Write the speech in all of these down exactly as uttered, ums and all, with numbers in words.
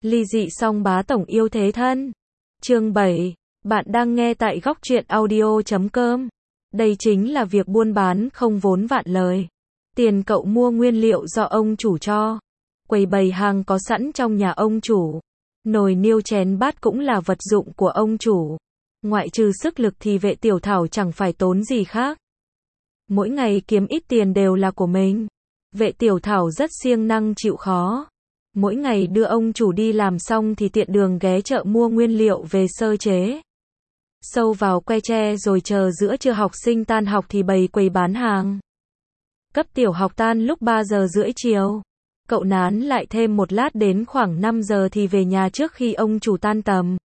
Ly dị song bá tổng yêu thế thân. Chương bảy. Bạn đang nghe tại góc truyện audio chấm com. Đây chính là việc buôn bán không vốn vạn lời. Tiền cậu mua nguyên liệu do ông chủ cho. Quầy bày hàng có sẵn trong nhà ông chủ. Nồi niêu chén bát cũng là vật dụng của ông chủ. Ngoại trừ sức lực thì Vệ Tiểu Thảo chẳng phải tốn gì khác. Mỗi ngày kiếm ít tiền đều là của mình. Vệ Tiểu Thảo rất siêng năng chịu khó. Mỗi ngày đưa ông chủ đi làm xong thì tiện đường ghé chợ mua nguyên liệu về sơ chế. Sâu vào que tre rồi chờ giữa trưa học sinh tan học thì bày quầy bán hàng. Cấp tiểu học tan lúc ba giờ rưỡi chiều. Cậu nán lại thêm một lát đến khoảng năm giờ thì về nhà trước khi ông chủ tan tầm.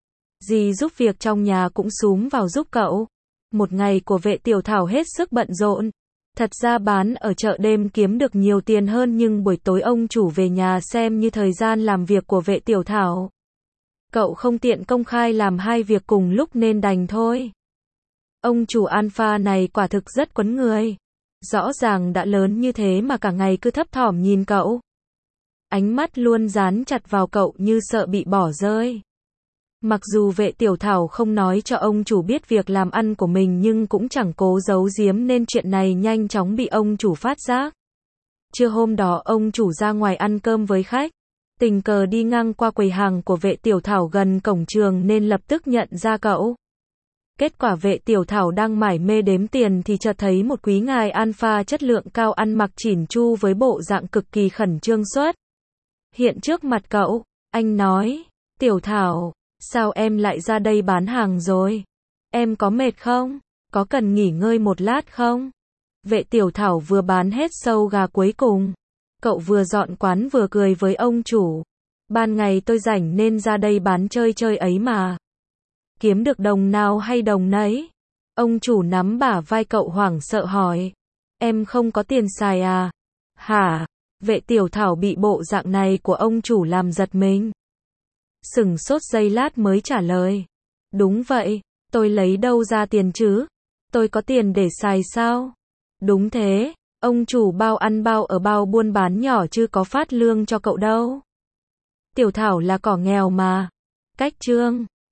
Dì giúp việc trong nhà cũng xúm vào giúp cậu. Một ngày của Vệ Tiểu Thảo hết sức bận rộn. Thật ra bán ở chợ đêm kiếm được nhiều tiền hơn nhưng buổi tối ông chủ về nhà xem như thời gian làm việc của Vệ Tiểu Thảo. Cậu không tiện công khai làm hai việc cùng lúc nên đành thôi. Ông chủ alpha này quả thực rất quấn người. Rõ ràng đã lớn như thế mà cả ngày cứ thấp thỏm nhìn cậu. Ánh mắt luôn dán chặt vào cậu như sợ bị bỏ rơi. Mặc dù Vệ Tiểu Thảo không nói cho ông chủ biết việc làm ăn của mình nhưng cũng chẳng cố giấu giếm nên chuyện này nhanh chóng bị ông chủ phát giác. Trưa hôm đó ông chủ ra ngoài ăn cơm với khách. Tình cờ đi ngang qua quầy hàng của Vệ Tiểu Thảo gần cổng trường nên lập tức nhận ra cậu. Kết quả Vệ Tiểu Thảo đang mải mê đếm tiền thì chợt thấy một quý ngài alpha chất lượng cao ăn mặc chỉn chu với bộ dạng cực kỳ khẩn trương xuất hiện trước mặt cậu. Anh nói, Tiểu Thảo, sao em lại ra đây bán hàng rồi? Em có mệt không? Có cần nghỉ ngơi một lát không? Vệ Tiểu Thảo vừa bán hết sâu gà cuối cùng. Cậu vừa dọn quán vừa cười với ông chủ. Ban ngày tôi rảnh nên ra đây bán chơi chơi ấy mà. Kiếm được đồng nào hay đồng nấy? Ông chủ nắm bả vai cậu hoảng sợ hỏi. Em không có tiền xài à? Hả? Vệ Tiểu Thảo bị bộ dạng này của ông chủ làm giật mình. Sửng sốt giây lát mới trả lời. Đúng vậy, tôi lấy đâu ra tiền chứ? Tôi có tiền để xài sao? Đúng thế, ông chủ bao ăn bao ở bao buôn bán nhỏ chứ có phát lương cho cậu đâu. Tiểu Thảo là cỏ nghèo mà. Cách chương